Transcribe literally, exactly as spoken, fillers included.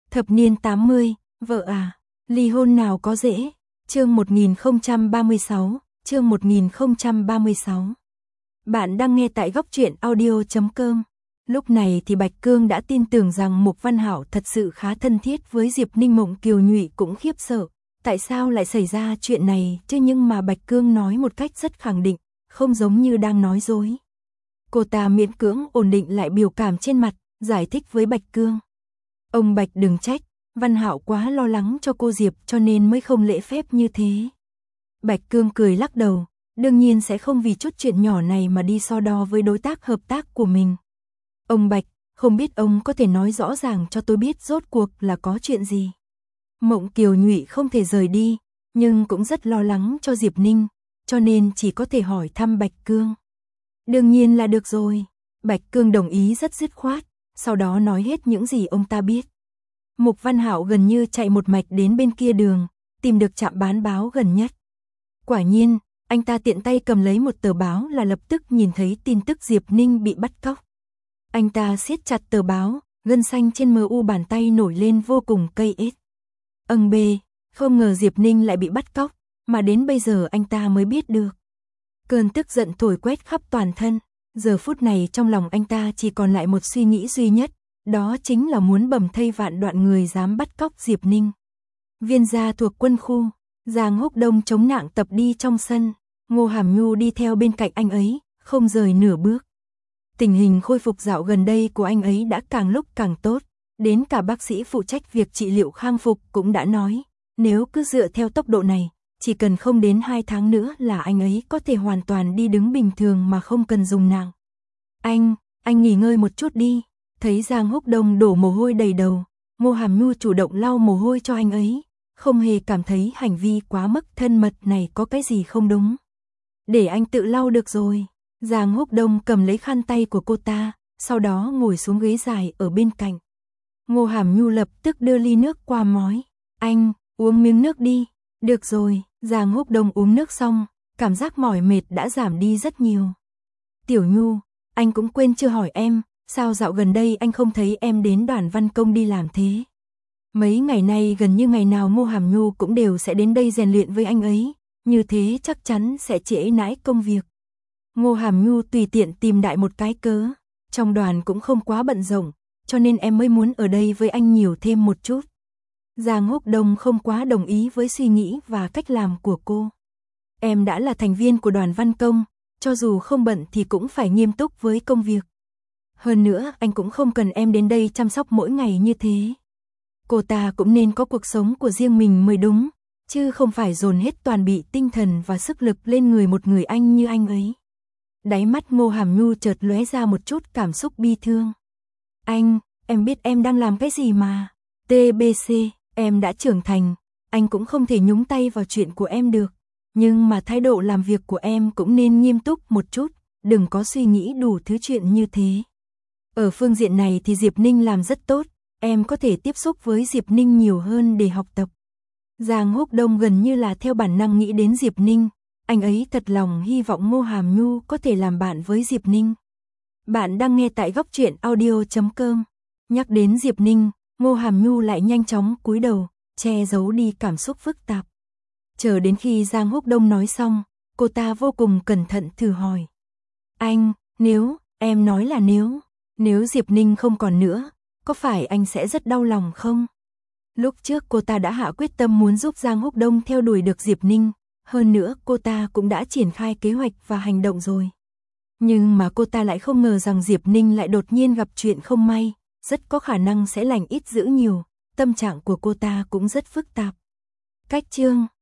Thập niên tám mươi, vợ à, ly hôn nào có dễ. Chương một nghìn không trăm ba mươi sáu, chương một nghìn không trăm ba mươi sáu. Bạn đang nghe tại góc truyện audio chấm com. Lúc này thì Bạch Cương đã tin tưởng rằng Mục Văn Hảo thật sự khá thân thiết với Diệp Ninh. Mộng Kiều Nhụy cũng khiếp sợ, tại sao lại xảy ra chuyện này chứ, nhưng mà Bạch Cương nói một cách rất khẳng định, không giống như đang nói dối. Cô ta miễn cưỡng ổn định lại biểu cảm trên mặt, giải thích với Bạch Cương. Ông Bạch đừng trách, Văn Hạo quá lo lắng cho cô Diệp cho nên mới không lễ phép như thế. Bạch Cương cười lắc đầu, đương nhiên sẽ không vì chút chuyện nhỏ này mà đi so đo với đối tác hợp tác của mình. Ông Bạch, không biết ông có thể nói rõ ràng cho tôi biết rốt cuộc là có chuyện gì. Mộng Kiều Nhụy không thể rời đi, nhưng cũng rất lo lắng cho Diệp Ninh, cho nên chỉ có thể hỏi thăm Bạch Cương. Đương nhiên là được rồi. Bạch Cương đồng ý rất dứt khoát, sau đó nói hết những gì ông ta biết. Mục Văn Hạo gần như chạy một mạch đến bên kia đường, tìm được trạm bán báo gần nhất. Quả nhiên, anh ta tiện tay cầm lấy một tờ báo là lập tức nhìn thấy tin tức Diệp Ninh bị bắt cóc. Anh ta siết chặt tờ báo, gân xanh trên mờ u bàn tay nổi lên vô cùng cây ếch. Âng bê, không ngờ Diệp Ninh lại bị bắt cóc, mà đến bây giờ anh ta mới biết được. Cơn tức giận thổi quét khắp toàn thân, giờ phút này trong lòng anh ta chỉ còn lại một suy nghĩ duy nhất, đó chính là muốn bầm thây vạn đoạn người dám bắt cóc Diệp Ninh. Viên gia thuộc quân khu, Giang Húc Đông chống nạng tập đi trong sân, Ngô Hàm Nhu đi theo bên cạnh anh ấy, không rời nửa bước. Tình hình khôi phục dạo gần đây của anh ấy đã càng lúc càng tốt, đến cả bác sĩ phụ trách việc trị liệu khang phục cũng đã nói, nếu cứ dựa theo tốc độ này, chỉ cần không đến hai tháng nữa là anh ấy có thể hoàn toàn đi đứng bình thường mà không cần dùng nạng. Anh, anh nghỉ ngơi một chút đi. Thấy Giang Húc Đông đổ mồ hôi đầy đầu, Ngô Hàm Nhu chủ động lau mồ hôi cho anh ấy, không hề cảm thấy hành vi quá mức thân mật này có cái gì không đúng. Để anh tự lau được rồi. Giang Húc Đông cầm lấy khăn tay của cô ta, sau đó ngồi xuống ghế dài ở bên cạnh. Ngô Hàm Nhu lập tức đưa ly nước qua mói. Anh, uống miếng nước đi. Được rồi. Giang Húc Đông uống nước xong, cảm giác mỏi mệt đã giảm đi rất nhiều. Tiểu Nhu, anh cũng quên chưa hỏi em, sao dạo gần đây anh không thấy em đến Đoàn Văn Công đi làm thế? Mấy ngày nay gần như ngày nào Ngô Hàm Nhu cũng đều sẽ đến đây rèn luyện với anh ấy, như thế chắc chắn sẽ trễ nải công việc. Ngô Hàm Nhu tùy tiện tìm đại một cái cớ, trong đoàn cũng không quá bận rộn, cho nên em mới muốn ở đây với anh nhiều thêm một chút. Giang Húc Đông không quá đồng ý với suy nghĩ và cách làm của cô. Em đã là thành viên của Đoàn Văn Công, cho dù không bận thì cũng phải nghiêm túc với công việc. Hơn nữa, anh cũng không cần em đến đây chăm sóc mỗi ngày như thế. Cô ta cũng nên có cuộc sống của riêng mình mới đúng, chứ không phải dồn hết toàn bị tinh thần và sức lực lên người một người anh như anh ấy. Đáy mắt Ngô Hàm Nhu chợt lóe ra một chút cảm xúc bi thương. Anh, em biết em đang làm cái gì mà. tê bê xê, em đã trưởng thành, anh cũng không thể nhúng tay vào chuyện của em được. Nhưng mà thái độ làm việc của em cũng nên nghiêm túc một chút, đừng có suy nghĩ đủ thứ chuyện như thế. Ở phương diện này thì Diệp Ninh làm rất tốt, em có thể tiếp xúc với Diệp Ninh nhiều hơn để học tập. Giang Húc Đông gần như là theo bản năng nghĩ đến Diệp Ninh, anh ấy thật lòng hy vọng Ngô Hàm Nhu có thể làm bạn với Diệp Ninh. Bạn đang nghe tại góc truyện audio chấm com. Nhắc đến Diệp Ninh, Ngô Hàm Nhu lại nhanh chóng cúi đầu, che giấu đi cảm xúc phức tạp. Chờ đến khi Giang Húc Đông nói xong, cô ta vô cùng cẩn thận thử hỏi. Anh, nếu, em nói là nếu, nếu Diệp Ninh không còn nữa, có phải anh sẽ rất đau lòng không? Lúc trước cô ta đã hạ quyết tâm muốn giúp Giang Húc Đông theo đuổi được Diệp Ninh, hơn nữa cô ta cũng đã triển khai kế hoạch và hành động rồi. Nhưng mà cô ta lại không ngờ rằng Diệp Ninh lại đột nhiên gặp chuyện không may, rất có khả năng sẽ lành ít dữ nhiều, tâm trạng của cô ta cũng rất phức tạp. Cách chương